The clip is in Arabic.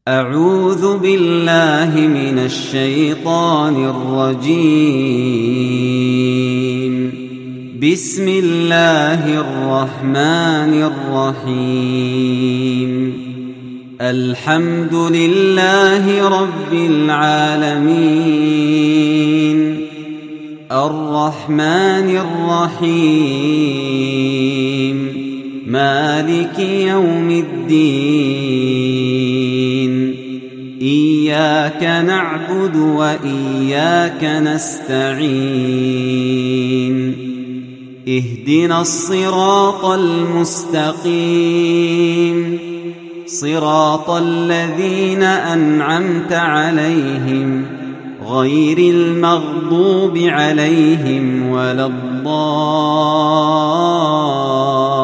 أعوذ بالله من الشيطان الرجيم. بسم الله الرحمن الرحيم. الحمد لله رب العالمين، الرحمن الرحيم، مالك يوم الدين. إياك نعبد وإياك نستعين. اهدنا الصراط المستقيم، صراط الذين أنعمت عليهم غير المغضوب عليهم ولا الضالين.